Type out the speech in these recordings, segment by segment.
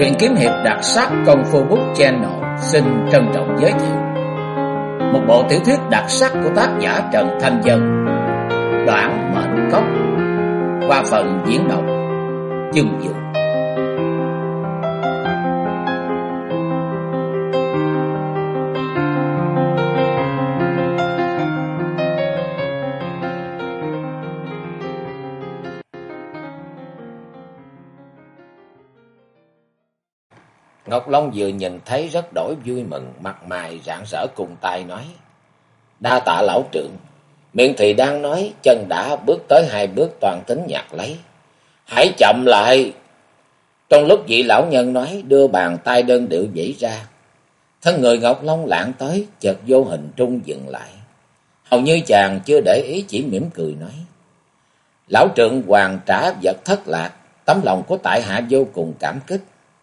Truyện kiếm hiệp đặc sắc Công Phu Book Channel xin trân trọng giới thiệu một bộ tiểu thuyết đặc sắc của tác giả Trần Thanh Dân, Đoạn Mệnh Cốc, qua phần diễn đọc Dương Dực. Ngọc Long vừa nhìn thấy rất đổi vui mừng, mặt mày rạng rỡ cùng tay nói: "Đa tạ lão trưởng." Miệng thì đang nói, chân đã bước tới 2 bước toàn tính nhặt lấy. "Hãy chậm lại." Trong lúc vị lão nhân nói, đưa bàn tay đơn điệu vẫy ra. Thân người Ngọc Long lạng tới, chợt vô hình trung dừng lại. Hầu như chàng chưa để ý, chỉ mỉm cười nói: "Lão trưởng hoàn trả vật thất lạc, tấm lòng của tại hạ vô cùng cảm kích."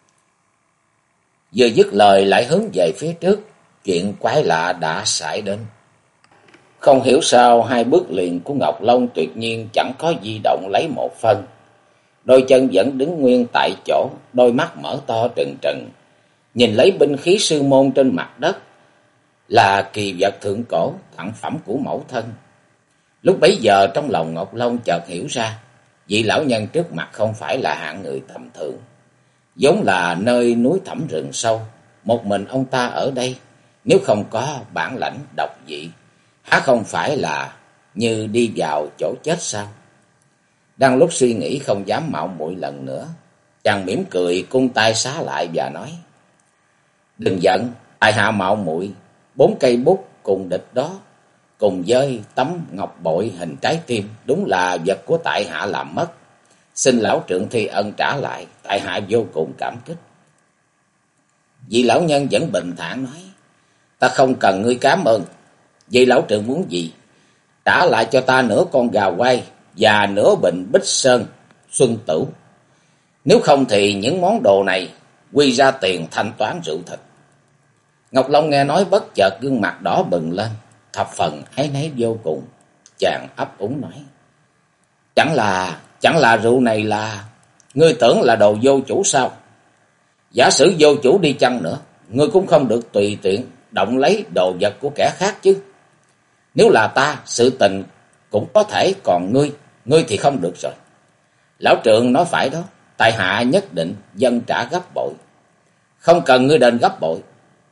Vừa dứt lời lại hướng về phía trước, chuyện quái lạ đã xảy đến. Không hiểu sao 2 bước liền của Ngọc Long tuyệt nhiên chẳng có di động lấy một phân. Đôi chân vẫn đứng nguyên tại chỗ, đôi mắt mở to trừng trừng, nhìn lấy binh khí sư môn trên mặt đất, là kỳ vật thượng cổ, tặng phẩm của mẫu thân. Lúc bấy giờ trong lòng Ngọc Long chợt hiểu ra, vị lão nhân trước mặt không phải là hạng người tầm thường. Vốn là nơi núi thẳm rừng sâu, một mình ông ta ở đây, nếu không có bản lãnh độc dị, há không phải là như đi vào chỗ chết sao? Đang lúc suy nghĩ không dám mạo muội lần nữa, chàng mỉm cười cung tay xá lại và nói: "Đừng giận, tại hạ mạo muội, 4 cây bút cùng địch đó, cùng với tấm ngọc bội hình trái tim, đúng là vật của tại hạ làm mất. Xin lão trưởng thi ân trả lại, tại hạ vô cùng cảm kích." Vị lão nhân vẫn bình thản nói: "Ta không cần ngươi cảm ơn. Vậy lão trưởng muốn gì? Trả lại cho ta nửa con gà quay và nửa bình Bích Sơn Xuân Tửu. Nếu không thì những món đồ này quy ra tiền thanh toán rượu thịt." Ngọc Long nghe nói bất chợt gương mặt đỏ bừng lên, thập phần áy náy vô cùng. Chàng ấp úng nói: Chẳng là rượu này là... Ngươi tưởng là đồ vô chủ sao? Giả sử vô chủ đi chăng nữa, ngươi cũng không được tùy tiện động lấy đồ vật của kẻ khác chứ. Nếu là ta, sự tình cũng có thể, còn ngươi thì không được rồi. Lão trưởng nói phải đó, tại hạ nhất định dâng trả gấp bội. Không cần ngươi đền gấp bội.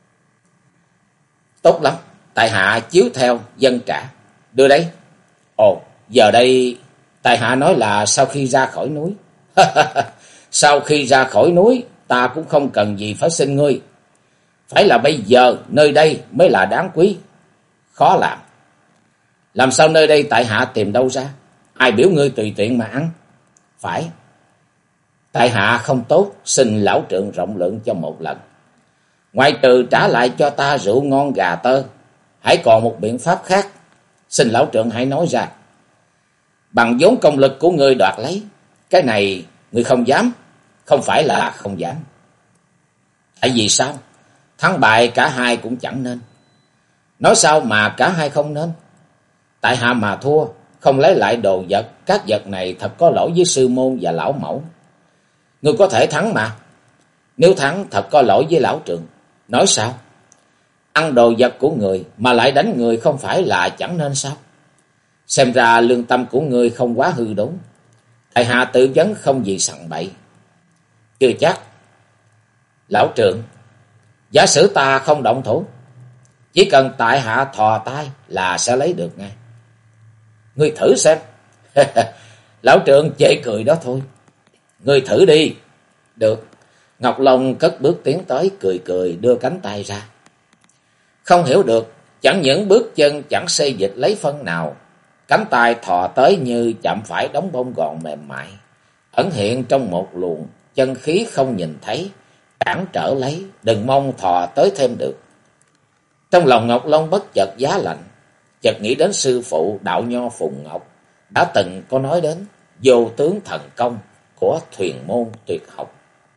Tốt lắm, tại hạ chiếu theo dâng trả. Đưa đây. Ồ, giờ đây... Tại hạ nói là sau khi ra khỏi núi. Sau khi ra khỏi núi, ta cũng không cần gì phải xin ngươi. Phải là bây giờ, nơi đây mới là đáng quý. Khó làm. Làm sao nơi đây tại hạ tìm đâu ra? Ai biểu ngươi tùy tiện mà ăn? Phải. Tại hạ không tốt, xin lão trưởng rộng lượng cho một lần. Ngoài trừ trả lại cho ta rượu ngon gà tơ, hãy còn một biện pháp khác. Xin lão trưởng hãy nói ra. Bằng vốn công lực của ngươi đoạt lấy, cái này ngươi không dám. Không phải là không dám. Tại vì sao? Thắng bại cả hai cũng chẳng nên. Nói sao mà cả hai không nên? Tại hạ mà thua, không lấy lại đồ vật, các vật này thật có lỗi với sư môn và lão mẫu. Ngươi có thể thắng mà. Nếu thắng thật có lỗi với lão trưởng. Nói sao? Ăn đồ vật của người mà lại đánh người không phải là chẳng nên sao? Xem ra lương tâm của ngươi không quá hư đốn. Tại hạ tự vấn không gì sằng bậy. Chưa chắc. Lão trưởng, giả sử ta không động thủ, chỉ cần tại hạ thò tay là sẽ lấy được ngay. Ngươi thử xem. Lão trưởng chê cười đó thôi. Ngươi thử đi. Được. Ngọc Long cất bước tiến tới, cười cười đưa cánh tay ra. Không hiểu được, chẳng những bước chân chẳng xê dịch lấy phân nào, cánh tay thò tới như chạm phải đống bông gòn mềm mại, ẩn hiện trong một luồng chân khí không nhìn thấy, cản trở lấy, đừng mong thò tới thêm được. Trong lòng Ngọc Long bất chợt giá lạnh, chợt nghĩ đến sư phụ đạo nho Phùng Ngọc đã từng có nói đến vô tướng thần công của Thuyền Môn Tuyệt Học.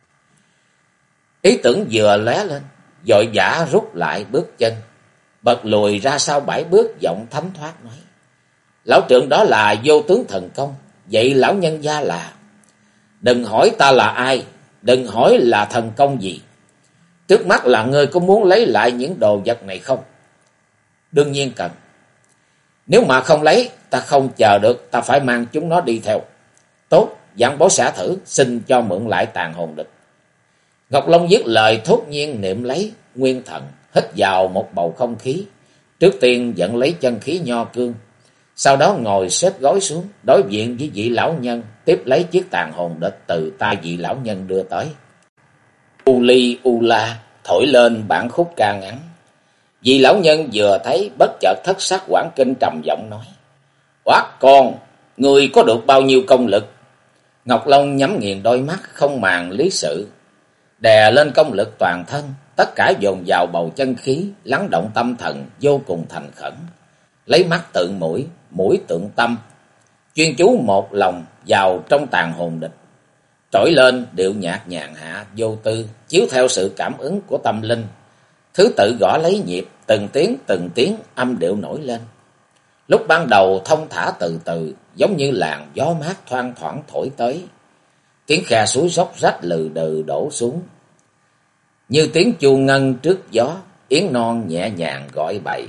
Ý tưởng vừa lóe lên, vội vã rút lại bước chân, bật lùi ra sau 7 bước, giọng thánh thoát nói: Lão trưởng đó là vô tướng thần công, vậy lão nhân gia là... Đừng hỏi ta là ai, đừng hỏi là thần công gì. Trước mắt là ngươi có muốn lấy lại những đồ vật này không? Đương nhiên cần. Nếu mà không lấy, ta không chờ được, ta phải mang chúng nó đi theo. Tốt, dặn bố xã thử, xin cho mượn lại tàn hồn địch. Ngọc Long dứt lời thốt nhiên niệm lấy nguyên thần, hít vào một bầu không khí. Trước tiên dẫn lấy chân khí nho cương, sau đó ngồi xếp gối xuống, đối diện với vị lão nhân, tiếp lấy chiếc tàn hồn địch từ tay vị lão nhân đưa tới. U ly u la, thổi lên bản khúc ca ngắn. Vị lão nhân vừa thấy bất chợt thất sắc hoảng kinh, trầm giọng nói: "Oát con, người có được bao nhiêu công lực?" Ngọc Long nhắm nghiền đôi mắt, không màng lý sự, đè lên công lực toàn thân, tất cả dồn vào bầu chân khí, lắng động tâm thần vô cùng thành khẩn. Lấy mắt tượng mũi, mũi tượng tâm, chuyên chú một lòng vào trong tàn hồn địch. Trỗi lên điệu nhạc nhàn hạ vô tư, chiếu theo sự cảm ứng của tâm linh, thứ tự gõ lấy nhịp, từng tiếng âm điệu nổi lên. Lúc ban đầu thông thả từ từ, giống như làn gió mát thoang thoảng thổi tới. Tiếng khe suối róc rách lừ đừ đổ xuống, như tiếng chuông ngân trước gió, yến non nhẹ nhàng gọi bậy.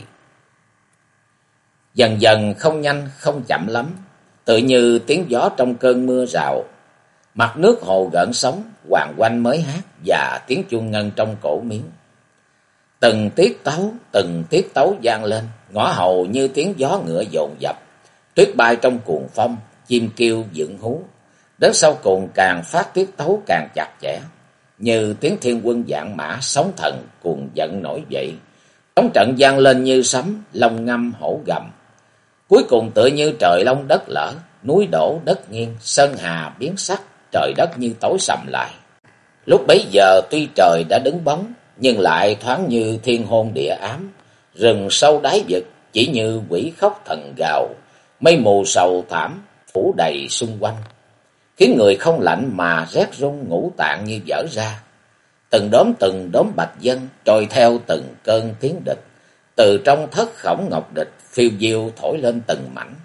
Dần dần không nhanh không chậm lắm, tự như tiếng gió trong cơn mưa rào. Mặt nước hồ gợn sóng, hoàng oanh mới hát và tiếng chuông ngân trong cổ miếu. Từng tiết tấu vang lên, ngõ hầu như tiếng gió ngựa dồn dập, tuyết bay trong cuồng phong, chim kêu dựng hú. Đến sau cùng càng phát tiết tấu càng chặt chẽ, như tiếng thiên quân vạn mã, sóng thần cuồng giận nổi dậy. Trống trận vang lên như sấm, long ngâm hổ gầm. Cuối cùng tựa như trời long đất lở, núi đổ đất nghiêng, sơn hà biến sắc, trời đất như tối sầm lại. Lúc bấy giờ tuy trời đã đứng bóng, nhưng lại thoáng như thiên hôn địa ám. Rừng sâu đáy vực chỉ như quỷ khóc thần gào, mây mù sầu thảm phủ đầy xung quanh, khiến người không lạnh mà rét run ngũ tạng như vỡ ra. Từng đốm bạch vân trôi theo từng cơn tiếng địch, từ trong thất khổng ngọc địch phiêu diêu thổi lên từng mảnh.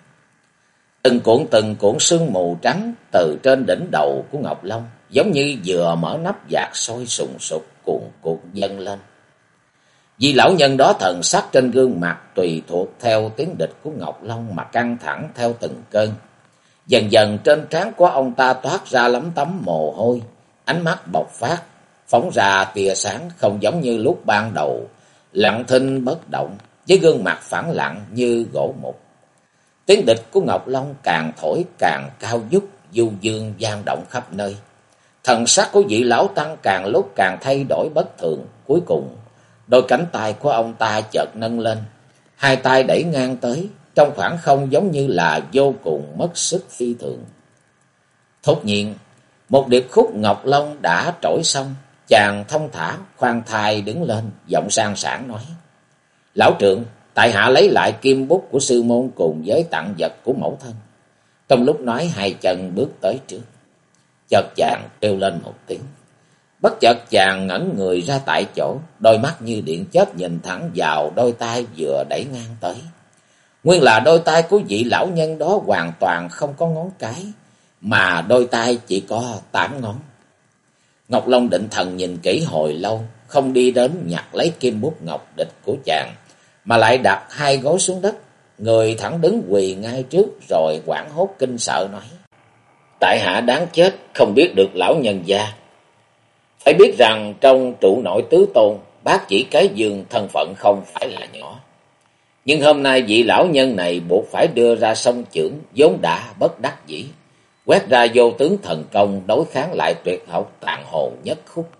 Từng cuộn sương mù trắng từ trên đỉnh đầu của Ngọc Long, giống như vừa mở nắp vạc sôi sùng sục cuồn cuộn dâng lên. Vì lão nhân đó thần sắc trên gương mặt tùy thuộc theo tiếng địch của Ngọc Long mà căng thẳng theo từng cơn. Dần dần trên trán của ông ta toát ra lấm tấm mồ hôi, ánh mắt bộc phát, phóng ra tia sáng không giống như lúc ban đầu, lặng thinh bất động, với gương mặt phẳng lặng như gỗ mục. Tiếng địch của Ngọc Long càng thổi càng cao vút, du dương vang động khắp nơi. Thần sắc của vị lão tăng càng lúc càng thay đổi bất thường, cuối cùng đôi cánh tay của ông ta chợt nâng lên, hai tay đẩy ngang tới, trong khoảng không giống như là vô cùng mất sức phi thường. Thốt nhiên, một điệp khúc Ngọc Long đã trỗi xong, chàng thông thả khoan thai đứng lên, giọng sang sảng nói: "Lão trượng, tại hạ lấy lại kim bút của sư môn cùng với tặng vật của mẫu thân." Trong lúc nói, hai chân bước tới trước. Chợt chàng kêu lên một tiếng. Bất chợt chàng ngẩn người ra tại chỗ, đôi mắt như điện chớp nhìn thẳng vào đôi tay vừa đẩy ngang tới. Nguyên là đôi tay của vị lão nhân đó hoàn toàn không có ngón cái, mà đôi tay chỉ có 8 ngón. Ngọc Long định thần nhìn kỹ hồi lâu, không đi đến nhặt lấy kim bút ngọc địch của chàng, mà lại đặt hai gối xuống đất, người thẳng đứng quỳ ngay trước, rồi hoảng hốt kinh sợ nói: "Tại hạ đáng chết, không biết được lão nhân gia. Phải biết rằng trong trụ nội tứ tôn, bác chỉ cái dương thân phận không phải là nhỏ. Nhưng hôm nay vị lão nhân này buộc phải đưa ra song chưởng vốn đã bất đắc dĩ, quét ra vô tướng thần công đối kháng lại tuyệt học tàn hồn nhất khúc.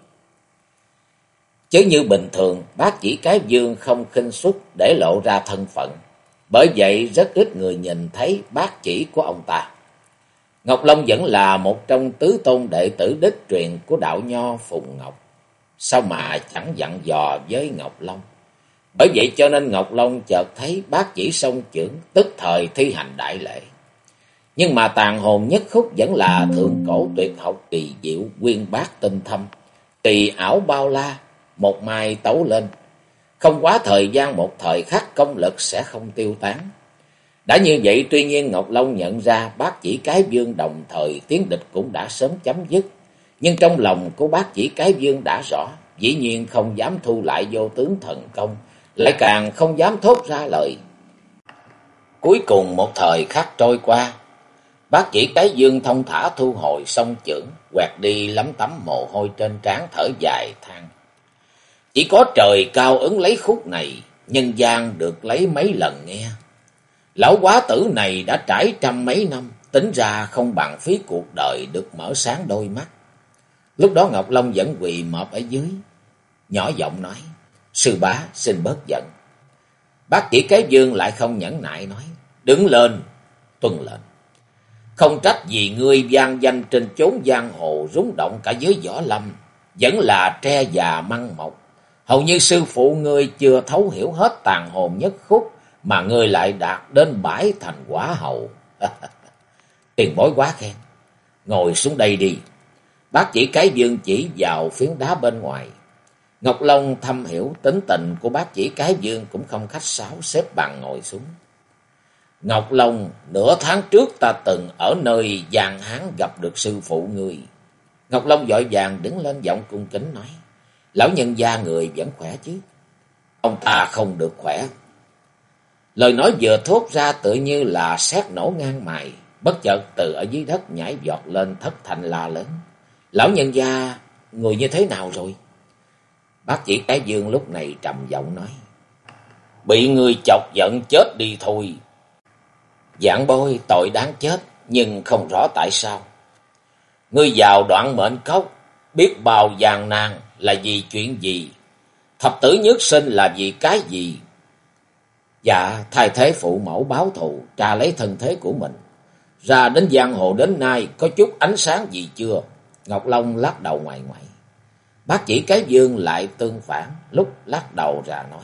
Chứ như bình thường, bác chỉ cái dương không khinh suất để lộ ra thân phận, bởi vậy rất ít người nhìn thấy bác chỉ của ông ta. Ngọc Long vẫn là một trong tứ tôn đệ tử đích truyền của đạo nho Phùng Ngọc, sao mà chẳng dặn dò với Ngọc Long. Bởi vậy cho nên Ngọc Long chợt thấy bác chỉ song chưởng, tức thời thi hành đại lễ. Nhưng mà tàn hồn nhất khúc vẫn là thượng cổ tuyệt học kỳ diệu, uyên bác tinh thâm, kỳ ảo bao la, một mai tấu lên. Không quá thời gian một thời khắc, công lực sẽ không tiêu tán. Đã như vậy, tuy nhiên Ngọc Long nhận ra bác chỉ cái dương đồng thời tiến địch cũng đã sớm chấm dứt, Nhưng trong lòng của Bác Chỉ Cái Dương đã rõ, dĩ nhiên không dám thu lại vô tướng thần công, lại càng không dám thốt ra lời. Cuối cùng một thời khắc trôi qua, Bác Chỉ Cái Dương thông thả thu hồi song chưởng, quẹt đi lấm tấm mồ hôi trên trán, thở dài than: chỉ có trời cao ứng lấy khúc này, nhân gian được lấy mấy lần nghe. Lão quá tử này đã trải trăm mấy năm, tính ra không bằng phí cuộc đời được mở sáng đôi mắt. Lúc đó Ngọc Long vẫn quỳ mọp ở dưới, nhỏ giọng nói: sư bá xin bớt giận. Bác Chỉ Cái Dương lại không nhẫn nại nói: đứng lên, tuân lệnh. Không trách vì ngươi vang danh trên chốn giang hồ, rúng động cả giới võ lâm, vẫn là tre già măng mọc. Hầu như sư phụ ngươi chưa thấu hiểu hết tàn hồn nhất khúc, mà ngươi lại đạt đến bãi thành quả hậu. Tiền bối quá khen, ngồi xuống đây đi. Bác Chỉ Cái Dương chỉ vào phiến đá bên ngoài. Ngọc Long thâm hiểu tính tình của Bác Chỉ Cái Dương, cũng không khách sáo, xếp bằng ngồi xuống. Ngọc Long, nửa tháng trước ta từng ở nơi Giang Hán gặp được sư phụ ngươi. Ngọc Long vội vàng đứng lên, giọng cung kính nói: lão nhân gia người vẫn khỏe chứ? Ông ta không được khỏe. Lời nói vừa thốt ra tự như là sét nổ ngang mày, bất chợt từ ở dưới đất nhảy vọt lên, thất thanh la lớn: lão nhân gia, người như thế nào rồi? Bác Chỉ Cái Dương lúc này trầm giọng nói: bị người chọc giận chết đi thôi. Giảng bối tội đáng chết, nhưng không rõ tại sao. Ngươi vào Đoạn Mệnh Cốc, biết bao gian nan là vì chuyện gì? Thập tử nhất sinh là vì cái gì? Dạ, thay thế phụ mẫu báo thù, trả lấy thân thế của mình. Ra đến giang hồ đến nay có chút ánh sáng gì chưa? Ngọc Long lắc đầu ngoài ngoại. Bác Chỉ Cái Dương lại tương phản, lúc lắc đầu ra nói: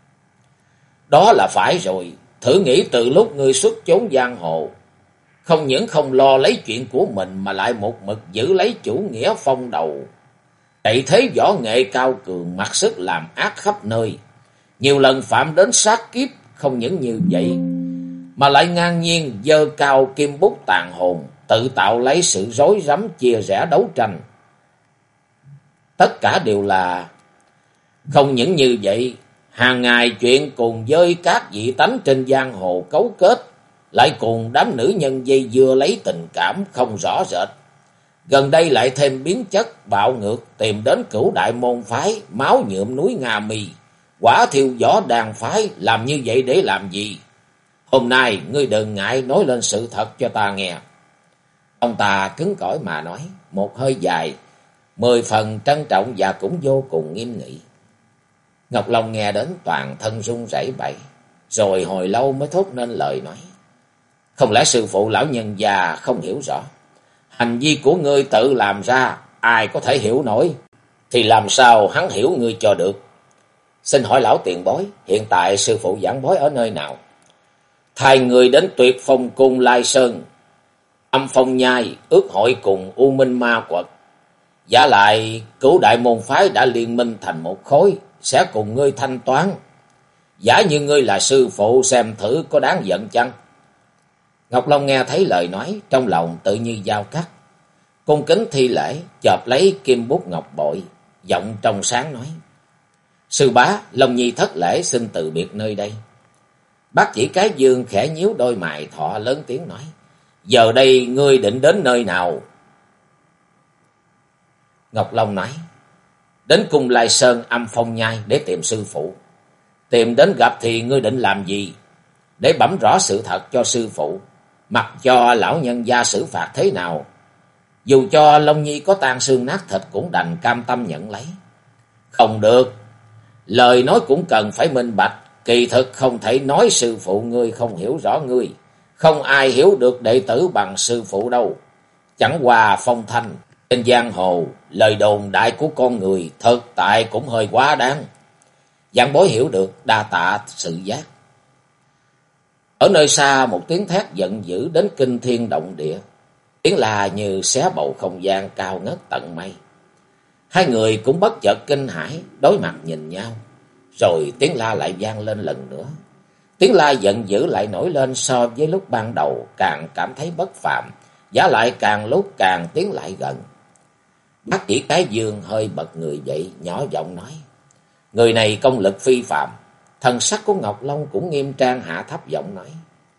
đó là phải rồi. Thử nghĩ từ lúc ngươi xuất chốn giang hồ, không những không lo lấy chuyện của mình, mà lại một mực giữ lấy chủ nghĩa phong đầu. Cậy thế võ nghệ cao cường, mặc sức làm ác khắp nơi. Nhiều lần phạm đến sát kiếp, không những như vậy, mà lại ngang nhiên giơ cao kim bút tàn hồn, tự tạo lấy sự rối rắm, chia rẽ đấu tranh. Tất cả đều là không những như vậy, hàng ngày chuyện cùng với các vị tánh trên giang hồ cấu kết, lại cùng đám nữ nhân dây dưa lấy tình cảm không rõ rệt. Gần đây lại thêm biến chất bạo ngược, tìm đến Cửu Đại môn phái, máu nhuộm núi Nga Mi, quả thiêu võ đàn phái. Làm như vậy để làm gì? Hôm nay ngươi đừng ngại nói lên sự thật cho ta nghe. Ông ta cứng cỏi mà nói, một hơi dài, 10 phần trân trọng và cũng vô cùng nghiêm nghị. Ngọc Long nghe đến toàn thân run rẩy bẩy, rồi hồi lâu mới thốt nên lời nói: không lẽ sư phụ lão nhân già không hiểu rõ? Hành vi của ngươi tự làm ra, ai có thể hiểu nổi, thì làm sao hắn hiểu ngươi cho được? Xin hỏi lão tiền bối, hiện tại sư phụ giảng bối ở nơi nào? Thay người đến Tuyệt Phong Cung Lai Sơn, Âm Phong Nhai, ước hội cùng U Minh Ma Quật. Giả lại Cửu Đại môn phái đã liên minh thành một khối, sẽ cùng ngươi thanh toán. Giả như ngươi là sư phụ, xem thử có đáng giận chăng? Ngọc Long nghe thấy lời nói, trong lòng tự như dao cắt, cung kính thi lễ, chộp lấy kim bút ngọc bội, giọng trong sáng nói: sư bá, Long Nhi thất lễ xin từ biệt nơi đây. Bác Chỉ Cái Dương khẽ nhíu đôi mày thọ, lớn tiếng nói: giờ đây ngươi định đến nơi nào? Ngọc Long nói: đến Cung Lai Sơn, Âm Phong Nhai để tìm sư phụ. Tìm đến gặp thì ngươi định làm gì? Để bẩm rõ sự thật cho sư phụ, mặc cho lão nhân gia xử phạt thế nào, dù cho Long Nhi có tan xương nát thịt cũng đành cam tâm nhận lấy. Không được, lời nói cũng cần phải minh bạch. Kỳ thực không thể nói sư phụ ngươi không hiểu rõ ngươi. Không ai hiểu được đệ tử bằng sư phụ đâu. Chẳng qua phong thanh trên giang hồ, lời đồn đại của con người thực tại cũng hơi quá đáng. Giảng bối hiểu được, đa tạ sự giác. Ở nơi xa một tiếng thét giận dữ đến kinh thiên động địa, tiếng la như xé bầu không gian cao ngất tận mây. Hai người cũng bất chợt kinh hãi, đối mặt nhìn nhau, rồi tiếng la lại vang lên lần nữa. Tiếng la giận dữ lại nổi lên, so với lúc ban đầu càng cảm thấy bất phàm, giả lại càng lúc càng tiến lại gần. Bác chỉ cái dương hơi bật người dậy, nhỏ giọng nói: người này công lực phi phàm. Thần sắc của Ngọc Long cũng nghiêm trang, hạ thấp giọng nói: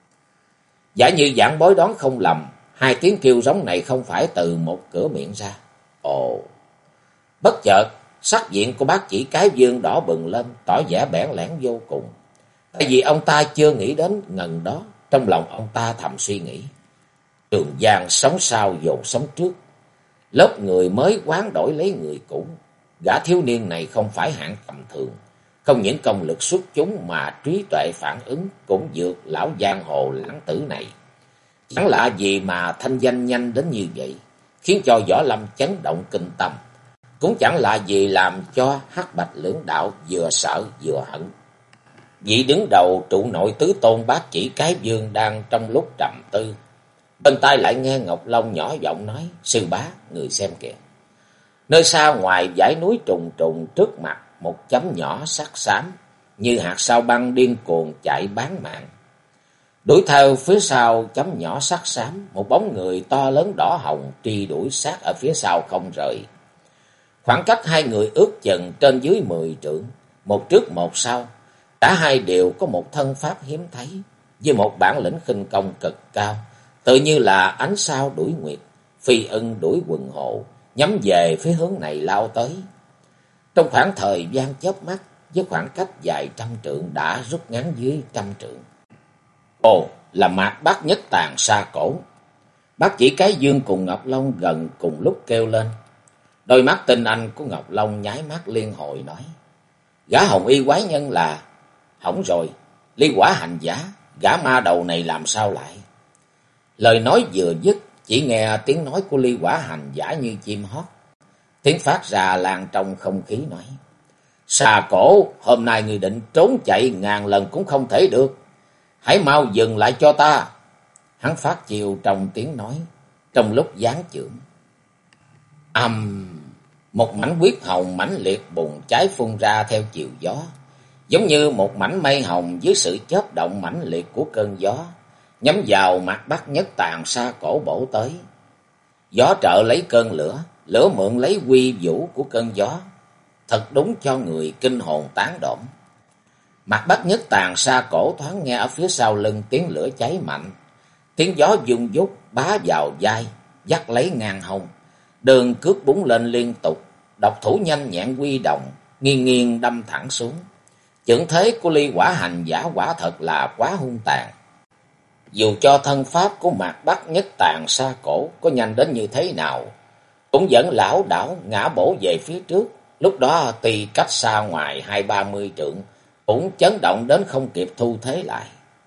giả như giảng bối đoán không lầm, hai tiếng kêu giống này không phải từ một cửa miệng ra. Ồ! Bất chợt, sắc diện của bác chỉ cái dương đỏ bừng lên, tỏ vẻ bẽn lẽn vô cùng. Tại vì ông ta chưa nghĩ đến ngần đó, trong lòng ông ta thầm suy nghĩ: Trường Giang sống sau dồn sống trước, lớp người mới hoán đổi lấy người cũ. Gã thiếu niên này không phải hạng tầm thường, không những công lực xuất chúng mà trí tuệ phản ứng cũng vượt lão giang hồ lãng tử này. Chẳng lạ gì mà thanh danh nhanh đến như vậy, khiến cho Võ Lâm chấn động kinh tâm. Cũng chẳng lạ gì làm cho Hắc Bạch lưỡng đạo vừa sợ vừa hận. Vị đứng đầu trụ nội tứ tôn bác chỉ cái dương đang trong lúc trầm tư, bên tai lại nghe Ngọc Long nhỏ giọng nói: sư bá, người xem kìa. Nơi xa ngoài dãy núi trùng trùng trước mặt, một chấm nhỏ sắc xám như hạt sao băng điên cuồng chạy bán mạng. Đuổi theo phía sau chấm nhỏ sắc xám, một bóng người to lớn đỏ hồng truy đuổi sát ở phía sau không rời. Khoảng cách hai người ước chừng trên dưới 10 trượng, một trước một sau. Cả hai đều có một thân pháp hiếm thấy, với một bản lĩnh khinh công cực cao, tự như là ánh sao đuổi nguyệt, phi ưng đuổi quần hồ, nhắm về phía hướng này lao tới. Trong khoảng thời gian chớp mắt, với khoảng cách dài trăm trượng đã rút ngắn dưới trăm trượng. Ồ, là Mạc Bác Nhất Tàn Sa Cổ. Bác chỉ cái dương cùng Ngọc Long gần cùng lúc kêu lên. Đôi mắt tinh anh của Ngọc Long nháy mắt liên hồi nói: gã hồng y quái nhân là... Hỏng rồi, ly quả hành giả, gã ma đầu này làm sao lại? Lời nói vừa dứt, chỉ nghe tiếng nói của ly quả hành giả như chim hót. Tiếng phát ra lan trong không khí nói: Sa Cổ, hôm nay người định trốn chạy ngàn lần cũng không thể được. Hãy mau dừng lại cho ta. Hắn phát chiều trong tiếng nói, trong lúc giáng chưởng. Một mảnh huyết hồng mãnh liệt bùng cháy phun ra theo chiều gió, giống như một mảnh mây hồng dưới sự chớp động mãnh liệt của cơn gió, nhắm vào Mạc Bác Nhất Tàn Sa Cổ bổ tới. Gió trợ lấy cơn lửa, lửa mượn lấy quy vũ của cơn gió, thật đúng cho người kinh hồn tán động. Mạc Bác Nhất Tàn Sa Cổ thoáng nghe ở phía sau lưng tiếng lửa cháy mạnh, tiếng gió vung vút bá vào vai, dắt lấy ngang hông, đường cước búng lên liên tục, độc thủ nhanh nhẹn quy động, nghiêng nghiêng đâm thẳng xuống. Chưởng thế của ly quả hành giả quả thật là quá hung tàn. Dù cho thân pháp của Mạc Bác Nhất Tàn Sa Cổ có nhanh đến như thế nào, cũng vẫn lảo đảo ngã bổ về phía trước. Lúc đó tuy cách xa ngoài 20-30 trượng, cũng chấn động đến không kịp thu thế lại.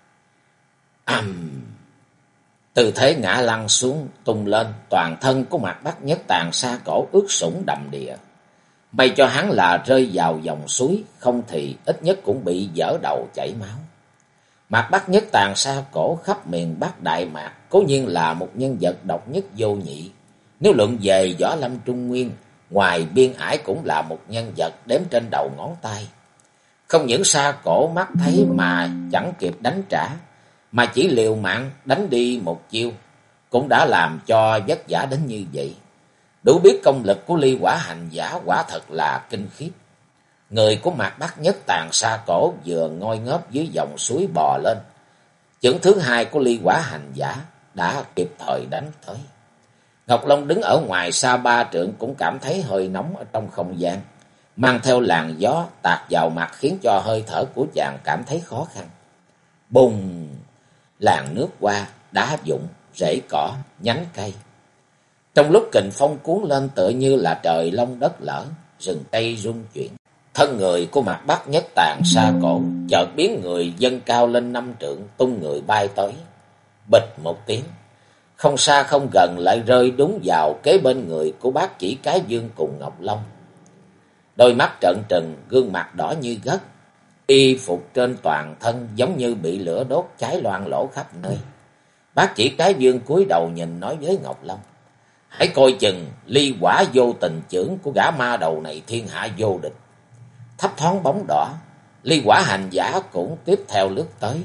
Từ thế ngã lăn xuống tung lên, toàn thân của Mạc Bác Nhất Tàn Sa Cổ ướt sũng đầm đìa. May cho hắn là rơi vào dòng suối, không thì ít nhất cũng bị vỡ đầu chảy máu. Mạc Bác Nhất Tàn Sa Cổ khắp miền Bắc Đại Mạc cố nhiên là một nhân vật độc nhất vô nhị. Nếu luận về võ lâm Trung Nguyên, ngoài Biên Ải cũng là một nhân vật đếm trên đầu ngón tay. Không những Sa Cổ mắt thấy mà chẳng kịp đánh trả, mà chỉ liều mạng đánh đi một chiêu, cũng đã làm cho vất vả đến như vậy. Đủ biết công lực của ly quả hành giả quả thật là kinh khiếp. Người của Mạc Bác Nhất Tàn Sa Cổ vừa ngoi ngớp dưới dòng suối bò lên, chưởng thứ hai của ly quả hành giả đã kịp thời đánh tới. Ngọc Long đứng ở ngoài xa 3 trượng cũng cảm thấy hơi nóng ở trong không gian, mang theo làn gió tạt vào mặt khiến cho hơi thở của chàng cảm thấy khó khăn. Bùng! Làn nước qua, đá vụn, rễ cỏ, nhánh cây. Trong lúc kình phong cuốn lên tựa như là trời long đất lở, rừng cây rung chuyển. Thân người của Mạc Bác Nhất Tàn Sa Cổ chợt biến người dâng cao lên 5 trượng, tung người bay tới. Bịch một tiếng, không xa không gần lại rơi đúng vào kế bên người của bác chỉ cái dương cùng Ngọc Long. Đôi mắt trợn trừng, gương mặt đỏ như gấc, y phục trên toàn thân giống như bị lửa đốt cháy loang lổ khắp nơi. Bác chỉ cái dương cúi đầu nhìn nói với Ngọc Long: hãy coi chừng ly quả vô tình chưởng của gã ma đầu này thiên hạ vô địch. Thấp thoáng bóng đỏ, ly quả hành giả cũng tiếp theo lướt tới.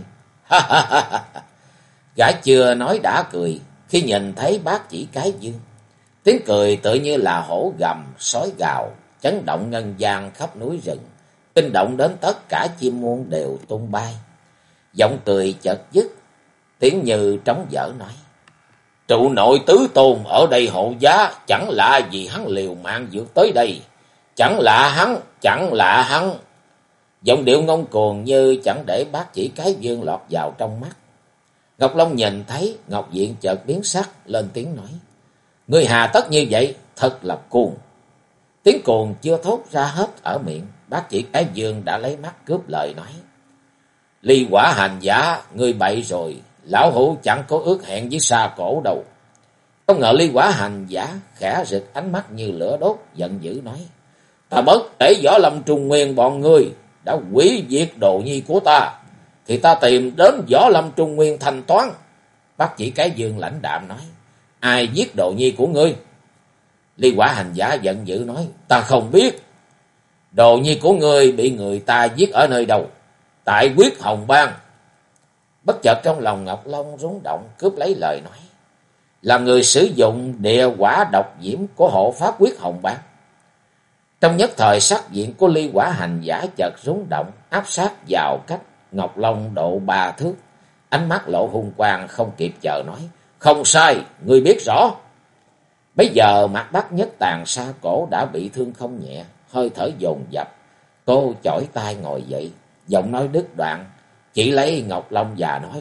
Gã chưa nói đã cười khi nhìn thấy bác chỉ cái dương. Tiếng cười tự như là hổ gầm, sói gào, chấn động ngân vang khắp núi rừng, kinh động đến tất cả chim muôn đều tung bay. Giọng cười chợt dứt, tiếng như trống vỡ nói: Trụ nội tứ tôn ở đây hộ giá, chẳng lạ gì hắn liều mạng vượt tới đây. Chẳng lạ hắn. Giọng điệu ngông cuồng như chẳng để Bác Chỉ Cái Dương lọt vào trong mắt. Ngọc Long nhìn thấy, Ngọc Diện chợt biến sắc, lên tiếng nói: Ngươi hà tất như vậy, thật là cuồng. Tiếng cuồng chưa thốt ra hết ở miệng, Bác Chỉ Cái Dương đã lấy mắt cướp lời nói: Ly Quả hành giả, ngươi bậy rồi, lão hữu chẳng có ước hẹn với Sa Cổ đâu. Không ngờ Ly Quả hành giả khẽ rực ánh mắt như lửa đốt, giận dữ nói: Ta bất để Võ Lâm Trung Nguyên bọn ngươi đã hủy diệt Đồ Nhi của ta, thì ta tìm đến Võ Lâm Trung Nguyên thanh toán. Bác Chỉ Cái Dương lãnh đạm nói: Ai giết Đồ Nhi của ngươi? Ly Quả hành giả giận dữ nói: Ta không biết. Đồ Nhi của ngươi bị người ta giết ở nơi đâu? Tại Quyết Hồng Bang. Bất chợt trong lòng Ngọc Long rúng động, cướp lấy lời nói: Là người sử dụng địa quả độc diễm của hộ pháp Quyết Hồng Bang. Trong nhất thời sắc diện của Ly Quả hành giả chợt rúng động, áp sát vào cách Ngọc Long độ 3 thước, ánh mắt lộ hung quang, không kịp chờ nói: Không sai, ngươi biết rõ. Bây giờ mặt Bắc Nhất Tàn Sa Cổ đã bị thương không nhẹ, hơi thở dồn dập. Cô chổi tay ngồi dậy, giọng nói đứt đoạn, chỉ lấy Ngọc Long và nói: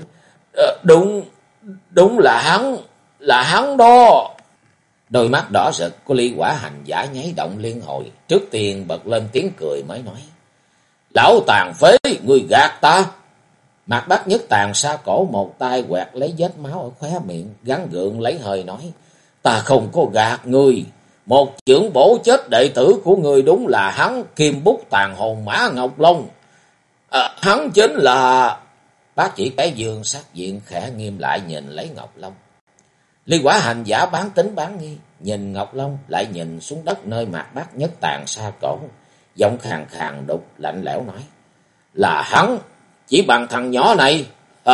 Đúng là hắn đó. Đôi mắt đỏ rực của Ly Quả hành giả nháy động liên hồi, trước tiên bật lên tiếng cười mới nói: Lão tàn phế, ngươi gạt ta. Mặt Bắc Nhất Tàn Sa Cổ một tay quẹt lấy vết máu ở khóe miệng, gắng gượng lấy hơi nói: Ta không có gạt ngươi, một chưởng bổ chết đệ tử của ngươi đúng là hắn, Kim Bút Tàn Hồn Mã Ngọc Long. Hắn chính là... Bác Chỉ Cái Dương sắc diện khẽ nghiêm lại nhìn lấy Ngọc Long. Ly Quả hành giả bán tính bán nghi, nhìn Ngọc Long lại nhìn xuống đất nơi Mặt Bắc Nhất Tàn Sa Cổ, giọng khàn khàn đục lạnh lẽo nói: Là hắn, chỉ bằng thằng nhỏ này.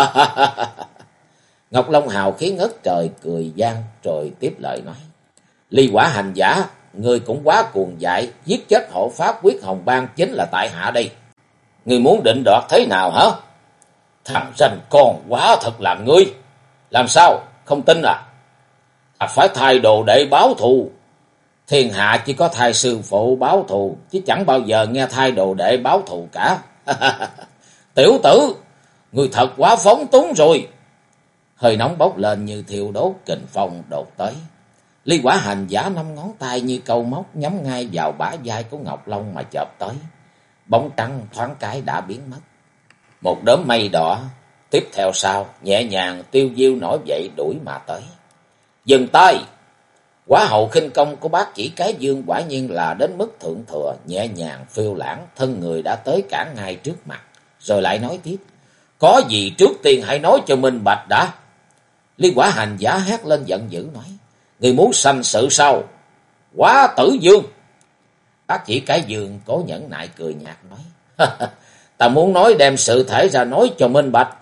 Ngọc Long hào khí ngất trời cười gian, rồi tiếp lời nói: Ly Quả hành giả, ngươi cũng quá cuồng dại, giết chết hộ pháp Quyết Hồng Bang chính là tại hạ đây. Ngươi muốn định đoạt thế nào hả? Thằng ranh con quá thật là ngươi. Làm sao, không tin à? Phải thay đồ để báo thù. Thiên hạ chỉ có thay sư phụ báo thù, chứ chẳng bao giờ nghe thay đồ để báo thù cả. Tiểu tử, ngươi thật quá phóng túng rồi. Hơi nóng bốc lên như thiêu đốt, kình phong đột tới. Ly Quả hành giả 5 ngón tay như câu móc nhắm ngay vào bả vai của Ngọc Long mà chộp tới. Bóng trắng thoáng cái đã biến mất. Một đốm mây đỏ tiếp theo sau nhẹ nhàng tiêu diêu nổi dậy đuổi mà tới. Dừng tay! Quả hậu khinh công của Bác Chỉ Cái Dương quả nhiên là đến mức thượng thừa, nhẹ nhàng phiêu lãng, thân người đã tới cả ngay trước mặt, rồi lại nói tiếp: Có gì trước tiên hãy nói cho minh bạch đã. Ly Quả hành giả hét lên giận dữ nói: Người muốn sanh sự sao? Quá Tử Dương! Bác Chỉ Cái Dương cố nhẫn nại cười nhạt nói: Ta muốn nói đem sự thể ra nói cho minh bạch.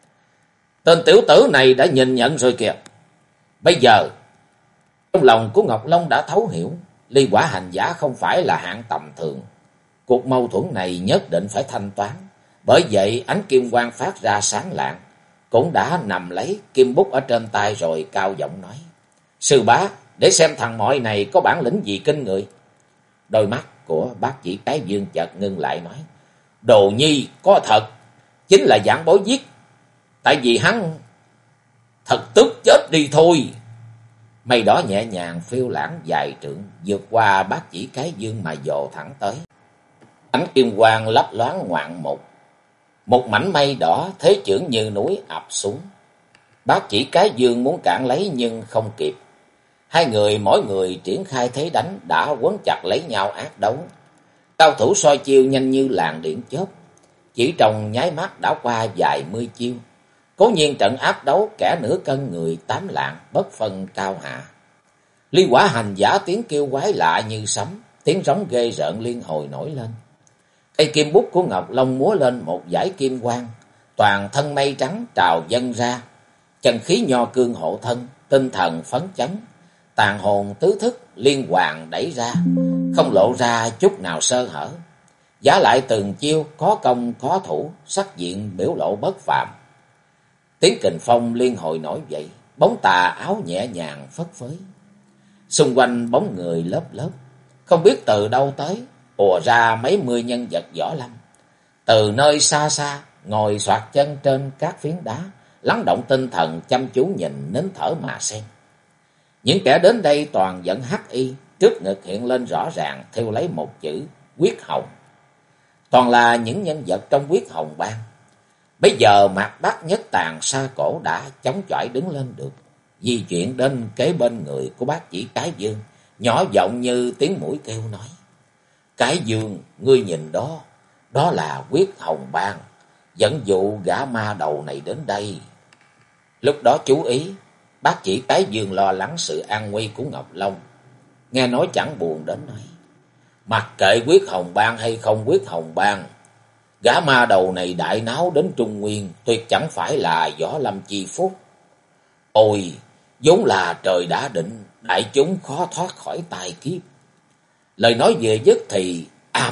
Tên tiểu tử này đã nhìn nhận rồi kìa. Bây giờ trong lòng của Ngọc Long đã thấu hiểu, Ly Quả hành giả không phải là hạng tầm thường. Cuộc mâu thuẫn này nhất định phải thanh toán. Bởi vậy ánh kim quang phát ra sáng lạng, cũng đã nằm lấy kim bút ở trên tay rồi cao giọng nói: Sư bá, để xem thằng mọi này có bản lĩnh gì kinh người. Đôi mắt của Bác Chỉ Cái Dương chợt ngưng lại nói: Đồ Nhi có thật, chính là giảng bối giết. Tại vì hắn thật tức chết đi thôi. Mây đỏ nhẹ nhàng phiêu lãng dài trượng, vượt qua Bác Chỉ Cái Dương mà dồ thẳng tới. Ánh kim quang lấp loáng ngoạn mục, một mảnh mây đỏ thế chưởng như núi ập xuống. Bác Chỉ Cái Dương muốn cản lấy nhưng không kịp. Hai người mỗi người triển khai thế đánh, đã quấn chặt lấy nhau ác đấu. Cao thủ soi chiêu nhanh như làn điện chớp, chỉ trong nháy mắt đã qua vài mươi chiêu. Cố nhiên trận áp đấu kẻ nửa cân người 8 lạng, bất phân cao hạ. Ly Quả hành giả tiếng kêu quái lạ như sấm, tiếng rống ghê rợn liên hồi nổi lên. Cây kim bút của Ngọc Long múa lên một dải kim quang, toàn thân mây trắng trào dâng ra, chân khí nho cương hộ thân, tinh thần phấn chấn. tàn hồn tứ thức liên hoàn đẩy ra, không lộ ra chút nào sơ hở. Giá lại từng chiêu có công có thủ, sắc diện biểu lộ bất phàm. Tiếng kình phong liên hồi nổi dậy, bóng tà áo nhẹ nhàng phất phới. Xung quanh bóng người lớp lớp, không biết từ đâu tới, ùa ra mấy mươi nhân vật võ lâm. Từ nơi xa xa, ngồi xoạc chân trên các phiến đá, lắng động tinh thần chăm chú nhìn nín thở mà xem. Những kẻ đến đây toàn dẫn hắc y, trước ngực hiện lên rõ ràng thêu lấy một chữ Quyết Hồng. Toàn là những nhân vật trong Quyết Hồng bang. Bây giờ Mạc Bắc Nhất Tàn Sa Cổ đã chống chọi đứng lên được, di chuyển đến kế bên người của bác chỉ Cái Dương, nhỏ giọng như tiếng mũi kêu nói: Cái Dương, ngươi nhìn đó, đó là Quyết Hồng bang dẫn dụ gã ma đầu này đến đây. Lúc đó chú ý, bác chỉ Cái Dương lo lắng sự an nguy của Ngọc Long, nghe nói chẳng buồn đến nói: Mặc kệ Quyết Hồng bang hay không Quyết Hồng bang, gã ma đầu này đại náo đến Trung Nguyên, tuyệt chẳng phải là võ lâm chi phúc. Ôi, vốn là trời đã định, đại chúng khó thoát khỏi tai kiếp. Lời nói vừa dứt thì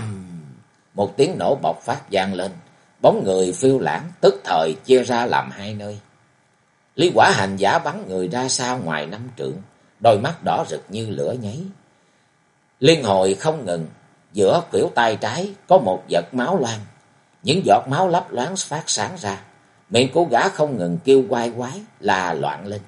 một tiếng nổ bộc phát vang lên, bóng người phiêu lãng tức thời chia ra làm hai nơi. Lý Quả Hành Giả bắn người ra sau ngoài 5 trượng, đôi mắt đỏ rực như lửa nháy. Liên hồi không ngừng, giữa khuỷu tay trái có một vật máu loang, những giọt máu lấp loáng phát sáng ra, miệng của gã không ngừng kêu quái quái là loạn lên.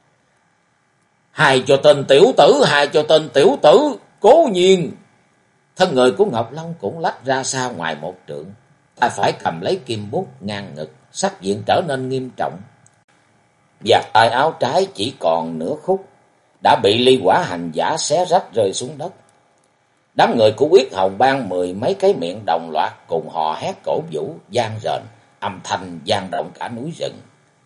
Hai cho tên tiểu tử, hai cho tên tiểu tử, cố nhiên. Thân người của Ngọc Long cũng lách ra sau ngoài 1 trượng, tay phải cầm lấy kim bút ngang ngực, sắc diện trở nên nghiêm trọng. Và tay áo trái chỉ còn nửa khúc, đã bị Ly Quả Hành Giả xé rách rơi xuống đất. Đám người của Quyết Hồng bang 10 mấy cái miệng đồng loạt cùng hò hét cổ vũ vang rền, âm thanh vang động cả núi rừng.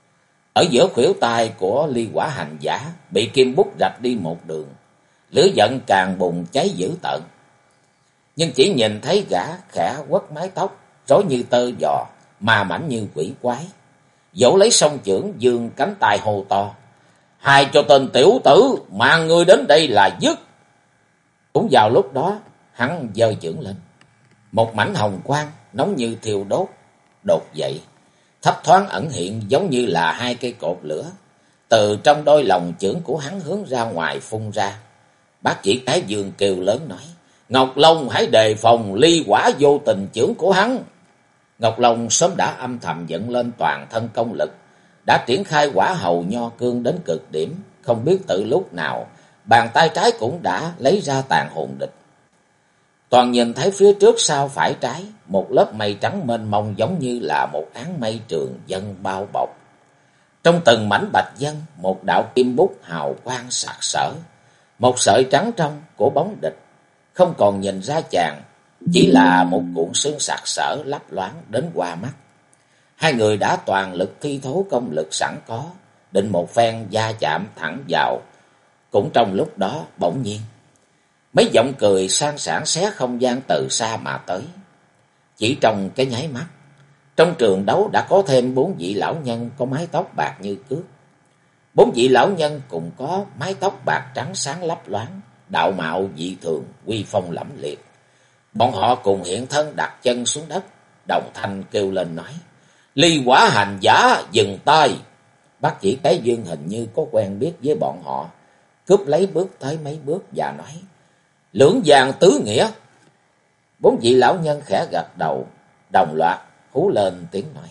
Ở giữa khuỷu tay của Ly Quả Hành Giả bị kim bút rạch đi một đường, lửa giận càng bùng cháy dữ tợn. Nhưng chỉ nhìn thấy gã khẽ quất mái tóc rối như tơ giò, mà mảnh như quỷ quái, vỗ lấy song chưởng giương cánh tay hô to: Hai cho tên tiểu tử, mà người đến đây là dứt. Cũng vào lúc đó, hắn giơ chưởng lên, một mảnh hồng quang nóng như thiêu đốt đột dậy, thấp thoáng ẩn hiện giống như là 2 cây cột lửa, từ trong đôi lòng chưởng của hắn hướng ra ngoài phun ra. Bác chỉ Cái Dương kêu lớn nói: Ngọc Long hãy đề phòng Ly Quả vô tình chưởng của hắn. Ngọc Long sớm đã âm thầm dựng lên toàn thân công lực, đã triển khai Quả Hầu Nho Cương đến cực điểm, không biết từ lúc nào bàn tay trái cũng đã lấy ra tàn hồn địch. Toàn nhìn thấy phía trước sau phải trái, một lớp mây trắng mênh mông giống như là một áng mây trường dân bao bọc. Trong từng mảnh bạch dân, một đạo kim bút hào quang sặc sỡ, một sợi trắng trong của bóng địch, không còn nhìn ra chàng, chỉ là một cuộn xương sặc sỡ lấp loáng đến qua mắt. Hai người đã toàn lực thi thố công lực sẵn có, định một phen va chạm thẳng vào. Cũng trong lúc đó bỗng nhiên, mấy giọng cười sang sảng xé không gian từ xa mà tới. Chỉ trong cái nháy mắt, trong trường đấu đã có thêm 4 vị lão nhân có mái tóc bạc như cước. 4 vị lão nhân cùng có mái tóc bạc trắng sáng lấp loáng, đạo mạo dị thường, uy phong lẫm liệt. Bọn họ cùng hiện thân đặt chân xuống đất, đồng thanh kêu lên nói: Ly Quả Hành Giả dừng tay. Bác chỉ Cái Dương hình như có quen biết với bọn họ, cướp lấy bước tới mấy bước và nói: Lưỡng vàng tứ nghĩa. 4 vị lão nhân khẽ gật đầu, đồng loạt hú lên tiếng nói: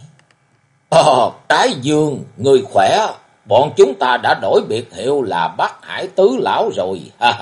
Cái Dương, người khỏe, bọn chúng ta đã đổi biệt hiệu là Bắc Hải Tứ Lão rồi.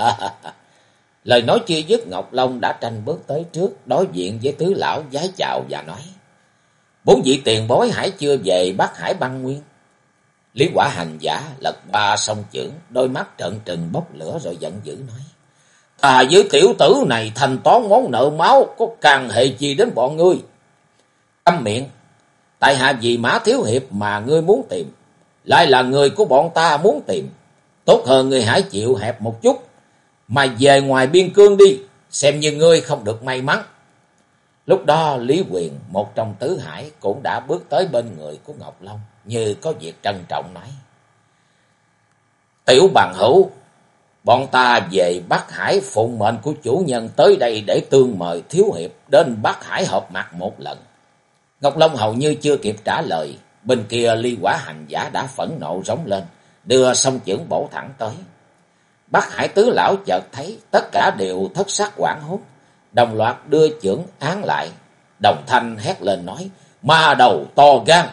Lời nói chưa dứt, Ngọc Long đã tranh bước tới trước, đối diện với Tứ Lão vái chào và nói: 4 vị tiền bối hãy chưa về Bắc Hải băng nguyên. Lý Quả Hành Giả lật ba song chưởng, đôi mắt trợn trừng bốc lửa rồi giận dữ nói: Ta với tiểu tử này thanh toán món nợ máu, có can hệ gì đến bọn ngươi? Câm miệng, tại hạ vì Mã Thiếu Hiệp mà ngươi muốn tìm, lại là người của bọn ta muốn tìm. Tốt hơn ngươi hãy chịu hẹp một chút, mà về ngoài biên cương đi, xem như ngươi không được may mắn. Lúc đó Lý Quyền, một trong tứ hải, cũng đã bước tới bên người của Ngọc Long, như có việc trân trọng nói: Tiểu bằng hữu, Bọn ta về Bắc Hải phụng mệnh của chủ nhân tới đây để tương mời thiếu hiệp đến Bắc Hải họp mặt một lần. Ngọc Long hầu như chưa kịp trả lời, bên kia Ly Quả hành giả đã phẫn nộ rống lên, đưa song chưởng bổ thẳng tới. Bắc Hải tứ lão chợt thấy tất cả đều thất sắc hoảng hốt, đồng loạt đưa chưởng án lại, đồng thanh hét lên nói: Ma đầu to gan!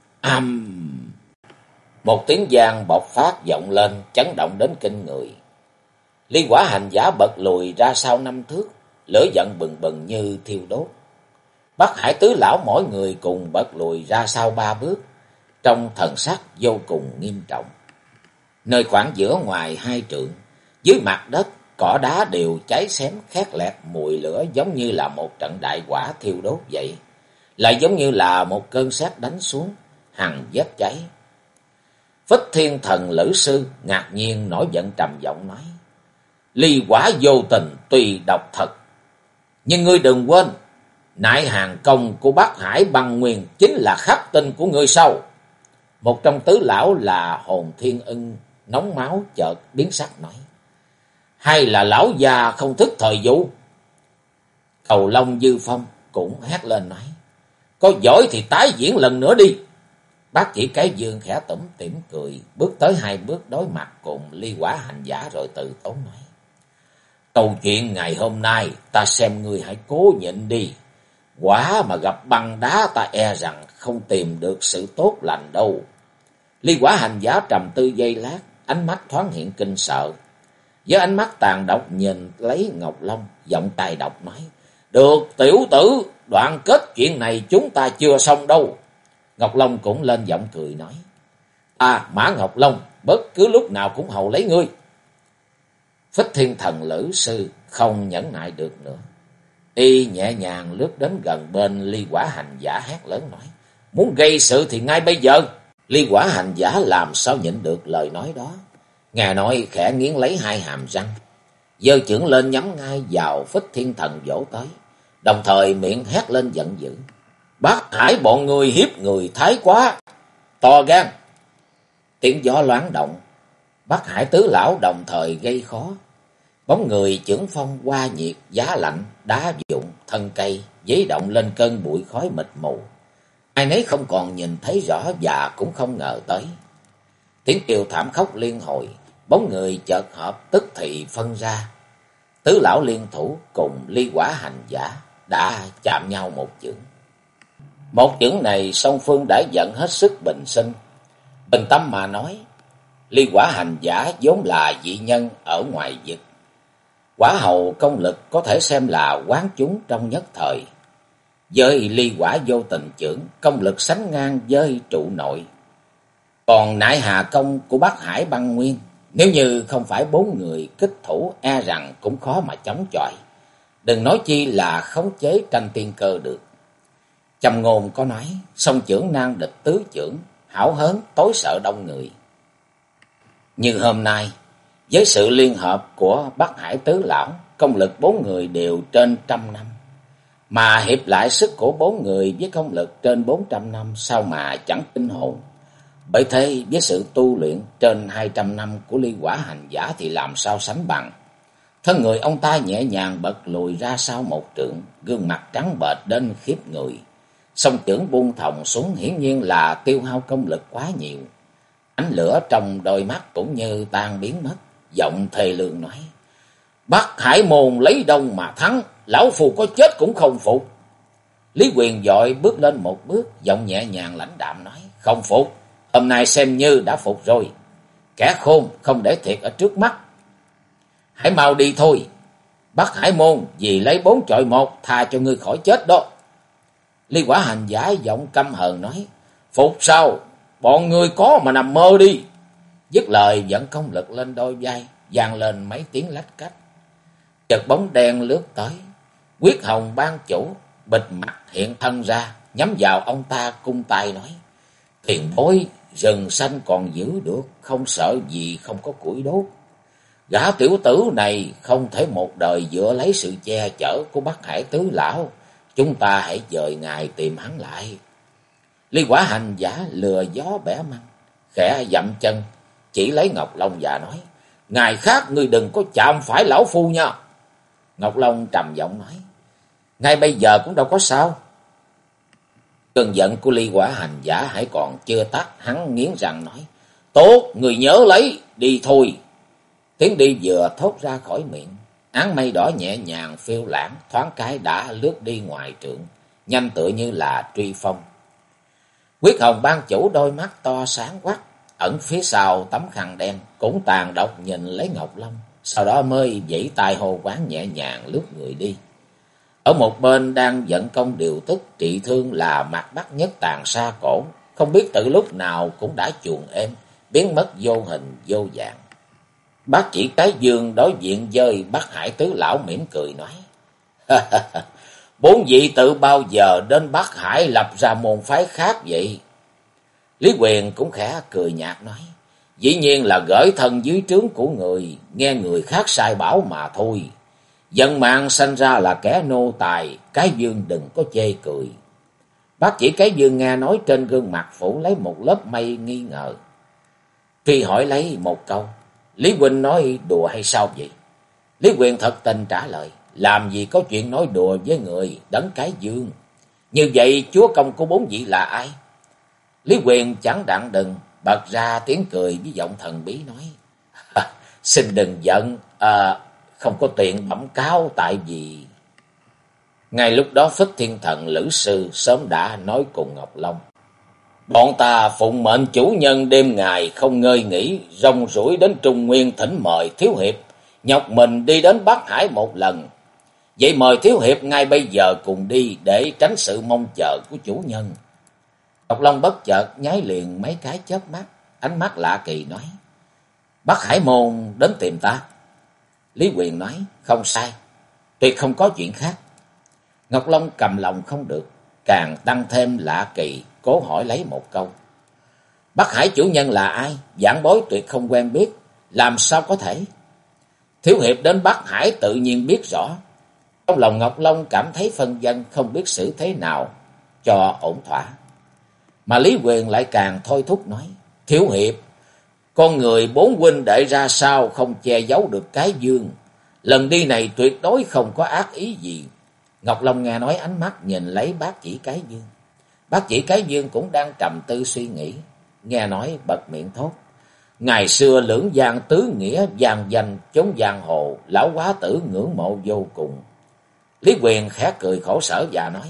Một tiếng giang bộc phát vọng lên, chấn động đến kinh người. Ly Quả hành giả bật lùi ra sau 5 thước, lửa giận bừng bừng như thiêu đốt. Bắc Hải tứ lão mỗi người cùng bật lùi ra sau 3 bước, trong thần sắc vô cùng nghiêm trọng. Nơi khoảng giữa ngoài 2 trượng, dưới mặt đất, cỏ đá đều cháy xém khét lẹt mùi lửa, giống như là một trận đại hỏa thiêu đốt vậy, lại giống như là một cơn sét đánh xuống, hằng vết cháy. Phích Thiên Thần Lữ Sư ngạc nhiên nổi giận trầm giọng nói: Ly Quả vô tình tuy độc thật, nhưng ngươi đừng quên, nại hàng công của Bắc Hải Băng Nguyên chính là khắc tinh của ngươi sau. Một trong tứ lão là Hồn Thiên Ưng nóng máu chợt biến sắc nói: Hay là lão già không thức thời vụ? Cầu Long Dư Phong cũng hét lên nói: Có giỏi thì tái diễn lần nữa đi. Bác Chỉ Cái Dương khẽ tủm tỉm cười, bước tới 2 bước đối mặt cùng Ly Quả hành giả rồi từ tốn nói: Câu chuyện ngày hôm nay ta xem ngươi hãy cố nhịn đi. Quả mà gặp băng đá ta e rằng không tìm được sự tốt lành đâu. Ly Quả hành giả trầm tư giây lát, ánh mắt thoáng hiện kinh sợ. Với ánh mắt tàn độc nhìn lấy Ngọc Long, giọng tài độc nói: Được tiểu tử, đoạn kết chuyện này chúng ta chưa xong đâu. Ngọc Long cũng lên giọng cười nói: Mã Ngọc Long bất cứ lúc nào cũng hầu lấy ngươi. Phích Thiên Thần Lữ Sư không nhẫn nại được nữa, y nhẹ nhàng lướt đến gần bên Ly Quả hành giả hét lớn nói: Muốn gây sự thì ngay bây giờ. Ly Quả hành giả làm sao nhịn được lời nói đó, nghe nói khẽ nghiến lấy 2 hàm răng, giơ chưởng lên nhắm ngay vào Phích Thiên Thần vỗ tới, đồng thời miệng hét lên giận dữ: Bắc Hải bọn người hiếp người thái quá, to gan! Tiếng gió loáng động, Bắc Hải tứ lão đồng thời gây khó. Bóng người chưởng phong qua nhiệt giá lạnh, đá vụn, thân cây giấy động lên cơn bụi khói mịt mù. Ai nấy không còn nhìn thấy rõ và cũng không ngờ tới. Tiếng kêu thảm khốc liên hồi, bóng người chợt hợp tức thì phân ra. Tứ lão liên thủ cùng Ly Quả hành giả đã chạm nhau một chưởng. Một chưởng này song phương đã giận hết sức bình sinh. Bình tâm mà nói, Ly Quả hành giả vốn là dị nhân ở ngoài vực. Quả hầu công lực có thể xem là quán chúng trong nhất thời. Với Ly Quả vô tình chưởng, công lực sánh ngang với trụ nội. Còn nại hà công của Bắc Hải Băng Nguyên, nếu như không phải 4 người kích thủ e rằng cũng khó mà chống chọi. Đừng nói chi là khống chế tranh tiên cơ được. Châm ngôn có nói, song chưởng nan địch tứ chưởng, hảo hớn tối sợ đông người. Như hôm nay, với sự liên hợp của Bắc Hải tứ lão, công lực 4 người đều trên 100 năm. Mà hiệp lại sức của 4 người với công lực trên 400 năm sao mà chẳng kinh hồn. Bởi thế với sự tu luyện trên 200 năm của Ly Quả hành giả thì làm sao sánh bằng. Thân người ông ta nhẹ nhàng bật lùi ra sau một trượng, gương mặt trắng bệch đến khiếp người. Song chưởng buông thòng xuống hiển nhiên là tiêu hao công lực quá nhiều. Ánh lửa trong đôi mắt cũng như tan biến mất, giọng thề lương nói: Bắc Hải môn lấy đông mà thắng, lão phù có chết cũng không phục. Lý Quyền vội bước lên một bước, giọng nhẹ nhàng lãnh đạm nói: Không phục, hôm nay xem như đã phục rồi. Kẻ khôn không để thiệt ở trước mắt. Hãy mau đi thôi. Bắc Hải môn vì lấy 4 chọi 1 tha cho ngươi khỏi chết đó. Ly Quả hành giả giọng căm hờn nói: Phục sao? Bọn ngươi có mà nằm mơ đi. Dứt lời dẫn công lực lên đôi vai, vang lên mấy tiếng lách cách. Chợt bóng đen lướt tới, Quyết Hồng ban chủ bịt mặt hiện thân ra, nhắm vào ông ta cung tay nói: Tiền bối, rừng xanh còn giữ được, không sợ gì không có củi đốt. Gã tiểu tử này không thể một đời dựa lấy sự che chở của Bắc Hải tứ lão, chúng ta hãy dời ngài tìm hắn lại. Ly Quả hành giả lừa gió bẻ măng, khẽ dậm chân chỉ lấy Ngọc Long và nói: Ngày khác ngươi đừng có chạm phải lão phu nha. Ngọc Long trầm giọng nói. Ngay bây giờ cũng đâu có sao. Cơn giận của Ly Quả Hành Giả hãy còn chưa tắt, hắn nghiến răng nói. Tốt, người nhớ lấy, đi thôi. Tiếng đi vừa thốt ra khỏi miệng, áng mây đỏ nhẹ nhàng phiêu lãng, thoáng cái đã lướt đi ngoài trượng, nhanh tựa như là truy phong. Quyết Hồng ban chủ đôi mắt to sáng quắc, ẩn phía sau tấm khăn đen, cũng tàn độc nhìn lấy Ngọc Long, sau đó mới vẫy tay hô quán nhẹ nhàng lướt người đi. Ở một bên đang vận công điều tức trị thương là Mạc Bắc Nhất Tàn Sa Cổ, không biết từ lúc nào cũng đã chuồn êm, biến mất vô hình vô dạng. Bác Chỉ Cái Dương đối diện với Bắc Hải Tứ Lão mỉm cười nói. Bốn vị tự bao giờ đến Bắc Hải lập ra môn phái khác vậy? Lý Quyền cũng khẽ cười nhạt nói. Dĩ nhiên là gởi thân dưới trướng của người, nghe người khác sai bảo mà thôi. Dân mạng sanh ra là kẻ nô tài, Cái Dương đừng có chê cười. Bác Chỉ Cái Dương nghe nói trên gương mặt phủ lấy một lớp mây nghi ngờ. Truy hỏi lấy một câu. Lý huynh nói đùa hay sao vậy? Lý Quyền thật tình trả lời. Làm gì có chuyện nói đùa với người Đấng Cái Dương. Như vậy chúa công của bốn vị là ai? Lý Quyền chẳng đặng đừng, bật ra tiếng cười với giọng thần bí nói. Xin đừng giận, không có tiện bẩm cáo tại vì... Ngay lúc đó Phích Thiên Thần Lữ Sư sớm đã nói cùng Ngọc Long. Bọn ta phụng mệnh chủ nhân đêm ngày không ngơi nghỉ, rong ruổi đến Trung Nguyên thỉnh mời thiếu hiệp, nhọc mình đi đến Bắc Hải một lần. Vậy mời thiếu hiệp ngay bây giờ cùng đi để tránh sự mong chờ của chủ nhân. Ngọc Long bất chợt nháy liền mấy cái chớp mắt, ánh mắt lạ kỳ nói. Bắc Hải môn đến tìm ta. Lý Quyền nói, không sai, tuyệt không có chuyện khác. Ngọc Long cầm lòng không được, càng tăng thêm lạ kỳ, cố hỏi lấy một câu. Bắc Hải chủ nhân là ai? Vãn bối tuyệt không quen biết, làm sao có thể? Thiếu hiệp đến Bắc Hải tự nhiên biết rõ. Trong lòng Ngọc Long cảm thấy phân vân, không biết xử thế nào cho ổn thỏa. Mà Lý Quyền lại càng thôi thúc nói. Thiếu hiệp, con người bốn huynh đệ ra sao không che giấu được Cái Dương. Lần đi này tuyệt đối không có ác ý gì. Ngọc Long nghe nói ánh mắt nhìn lấy Bác Chỉ Cái Dương. Bác Chỉ Cái Dương cũng đang trầm tư suy nghĩ. Nghe nói bật miệng thốt. Ngày xưa lưỡng giang tứ nghĩa, giang danh chốn giang hồ, lão quá tử ngưỡng mộ vô cùng. Lý Quyền khẽ cười khổ sở và nói.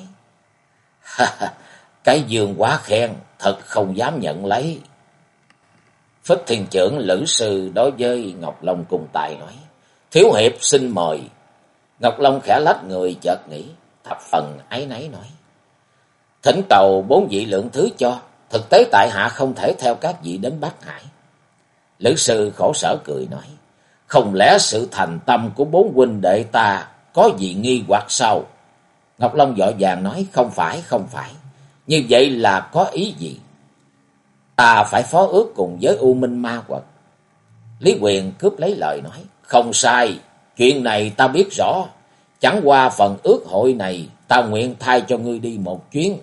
Cái Dương quá khen, thật không dám nhận lấy. Phích Thiên Trưởng Lữ Sư đối với Ngọc Long cùng tài nói. Thiếu hiệp xin mời. Ngọc Long khẽ lách người chợt nghĩ, thập phần áy náy nói. Thỉnh cầu bốn vị lượng thứ cho, thực tế tại hạ không thể theo các vị đến Bắc Hải. Lữ Sư khổ sở cười nói. Không lẽ sự thành tâm của bốn huynh đệ ta có gì nghi hoặc sao? Ngọc Long vội vàng nói. Không phải, không phải. Như vậy là có ý gì? Ta phải phó ước cùng với U Minh Ma Quật. Lý Quyền cướp lấy lời nói. Không sai, chuyện này ta biết rõ. Chẳng qua phần ước hội này, ta nguyện thay cho ngươi đi một chuyến.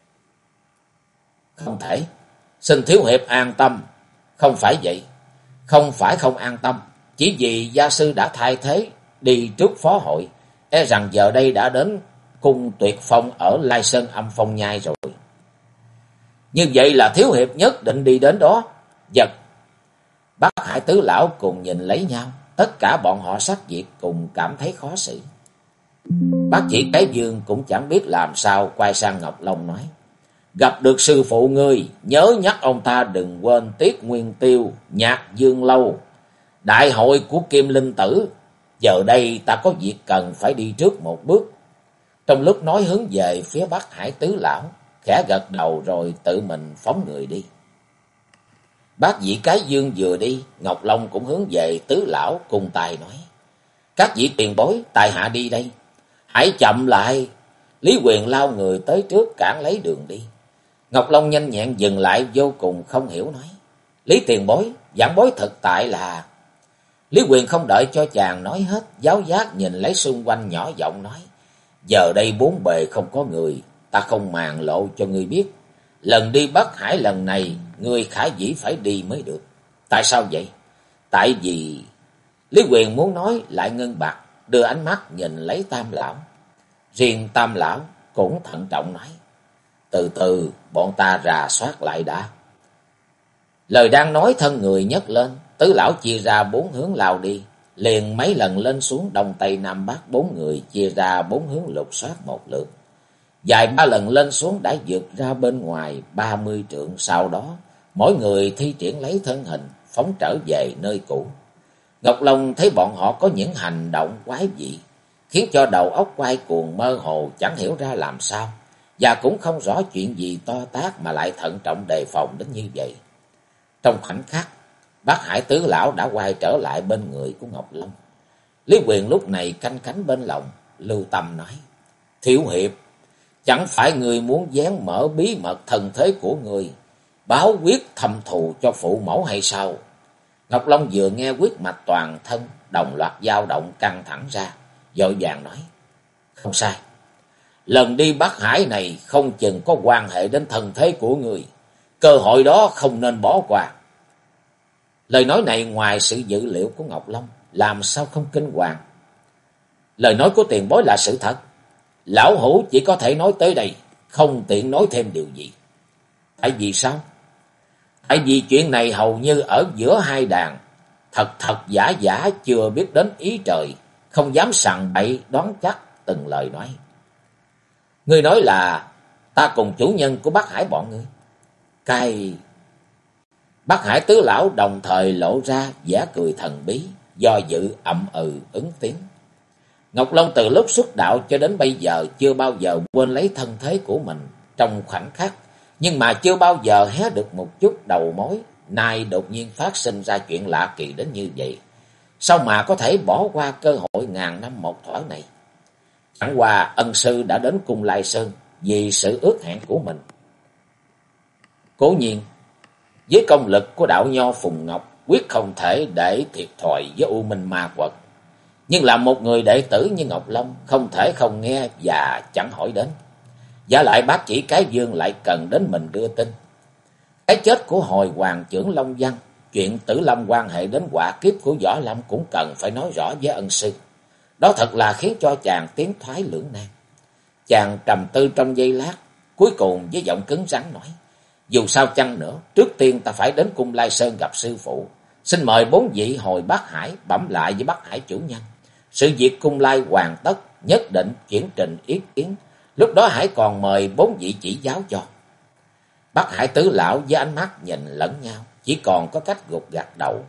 Không thể. Xin thiếu hiệp an tâm. Không phải vậy. Không phải không an tâm. Chỉ vì gia sư đã thay thế đi trước phó hội. E rằng giờ đây đã đến cung Tuyệt Phong ở Lai Sơn Âm Phong Nhai rồi. Như vậy là thiếu hiệp nhất định đi đến đó. Giật. Bắc Hải tứ lão cùng nhìn lấy nhau. Tất cả bọn họ sắc diệt cùng cảm thấy khó xử. Bác Chỉ Cái Dương cũng chẳng biết làm sao, quay sang Ngọc Long nói. Gặp được sư phụ ngươi, nhớ nhắc ông ta đừng quên Tiết Nguyên Tiêu, Nhạc Dương Lâu, đại hội của Kim Linh Tử. Giờ đây ta có việc cần phải đi trước một bước. Trong lúc nói hướng về phía Bắc Hải tứ lão, khẽ gật đầu rồi tự mình phóng người đi. Bác Chỉ Cái Dương vừa đi, Ngọc Long cũng hướng về tứ lão cùng tài nói. Các vị tiền bối, tại hạ đi đây. Hãy chậm lại. Lý Quyền lao người tới trước cản lấy đường đi. Ngọc Long nhanh nhẹn dừng lại vô cùng không hiểu nói. Lý tiền bối, giảng bối thực tại là... Lý Quyền không đợi cho chàng nói hết, giáo giác nhìn lấy xung quanh nhỏ giọng nói. Giờ đây bốn bề không có người, ta không màng lộ cho ngươi biết. Lần đi Bắc Hải lần này, ngươi khả dĩ phải đi mới được. Tại sao vậy? Tại vì Lý Quyền muốn nói lại ngưng bặt, đưa ánh mắt nhìn lấy Tam lão. Riêng Tam lão cũng thận trọng nói: từ từ, bọn ta rà soát lại đã. Lời đang nói, thân người nhấc lên, tứ lão chia ra 4 hướng lao đi, liền mấy lần lên xuống đông tây nam bắc, 4 người chia ra 4 hướng lục soát một lượt. Dài 3 lần lên xuống đã vượt ra bên ngoài 30 trượng, sau đó mỗi người thi triển lấy thân hình phóng trở về nơi cũ. Ngọc Long thấy bọn họ có những hành động quái dị, khiến cho đầu óc quay cuồng mơ hồ, chẳng hiểu ra làm sao, và cũng không rõ chuyện gì to tát mà lại thận trọng đề phòng đến như vậy. Trong khoảnh khắc, Bác Hải tứ lão đã quay trở lại bên người của Ngọc Long. Lý Quyền lúc này canh cánh bên lòng, lưu tâm nói: thiếu hiệp, chẳng phải người muốn vén mở bí mật thần thế của người, báo quyết thâm thù cho phụ mẫu hay sao? Ngọc Long vừa nghe quyết mạch toàn thân đồng loạt dao động căng thẳng ra, vội vàng nói: không sai, lần đi Bắc Hải này không chừng có quan hệ đến thần thế của người, cơ hội đó không nên bỏ qua. Lời nói này ngoài sự dự liệu của Ngọc Long, làm sao không kinh hoàng. Lời nói của tiền bối là sự thật, lão hữu chỉ có thể nói tới đây, không tiện nói thêm điều gì. Tại vì sao? Tại vì chuyện này hầu như ở giữa hai đàn, thật thật giả giả, chưa biết đến ý trời, không dám sằng bậy đoán chắc từng lời nói. Ngươi nói là ta cùng chủ nhân của Bắc Hải bọn ngươi? Cái Bắc Hải tứ lão đồng thời lộ ra vẻ cười thần bí, do dự ậm ứng tiếng. Ngọc Long từ lúc xuất đạo cho đến bây giờ chưa bao giờ quên lấy thân thế của mình trong khoảnh khắc, nhưng mà chưa bao giờ hé được một chút đầu mối. Nay đột nhiên phát sinh ra chuyện lạ kỳ đến như vậy, sao mà có thể bỏ qua cơ hội ngàn năm một thỏi này? Chẳng qua ân sư đã đến Cung Lai Sơn vì sự ước hẹn của mình. Cố nhiên, với công lực của đạo nho Phùng Ngọc, quyết không thể để thiệt thòi với U Minh Ma Quật. Nhưng là một người đệ tử như Ngọc Long, không thể không nghe và chẳng hỏi đến. Giả lại bác chỉ cái dương lại cần đến mình đưa tin. Cái chết của hồi hoàng trưởng Long Văn, chuyện Tử Lâm quan hệ đến họa kiếp của Võ Lâm cũng cần phải nói rõ với ân sư. Đó thật là khiến cho chàng tiến thoái lưỡng nan. Chàng trầm tư trong giây lát, cuối cùng với giọng cứng rắn nói: dù sao chăng nữa, trước tiên ta phải đến Cung Lai Sơn gặp sư phụ. Xin mời 4 vị hồi Bắc Hải bẩm lại với Bắc Hải chủ nhân. Sự việc Cung Lai hoàn tất, nhất định chuyển trình ý kiến. Lúc đó hãy còn mời 4 vị chỉ giáo cho. Bắc Hải tứ lão với ánh mắt nhìn lẫn nhau, chỉ còn có cách gục gặt đầu.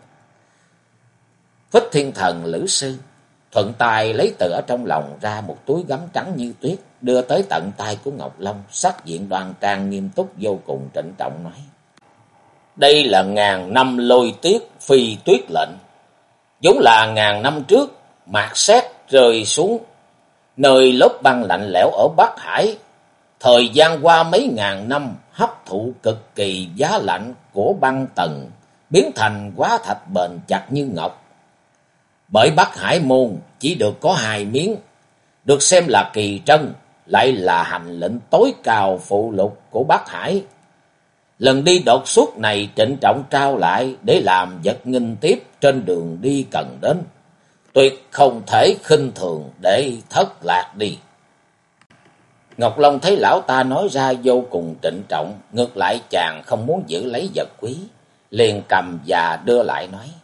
Phích Thiên Thần Lữ sư thuận tay lấy từ ở trong lòng ra một túi gấm trắng như tuyết, đưa tới tận tay của Ngọc Long, sắc diện đoan trang nghiêm túc vô cùng trịnh trọng nói: đây là 1000 năm lôi tiết phi tuyết lệnh, vốn là 1000 năm trước mạt sét rơi xuống nơi lớp băng lạnh lẽo ở Bắc Hải. Thời gian qua mấy ngàn năm, hấp thụ cực kỳ giá lạnh của băng tầng, biến thành hóa thạch bền chặt như ngọc. Bởi Bắc Hải môn chỉ được có 2 miếng, được xem là kỳ trân, lại là hành lệnh tối cao phụ lục của Bắc Hải. Lần đi đột xuất này trịnh trọng trao lại để làm vật nghinh tiếp trên đường đi cần đến, tuyệt không thể khinh thường để thất lạc đi. Ngọc Long thấy lão ta nói ra vô cùng trịnh trọng, ngược lại chàng không muốn giữ lấy vật quý, liền cầm và đưa lại nói: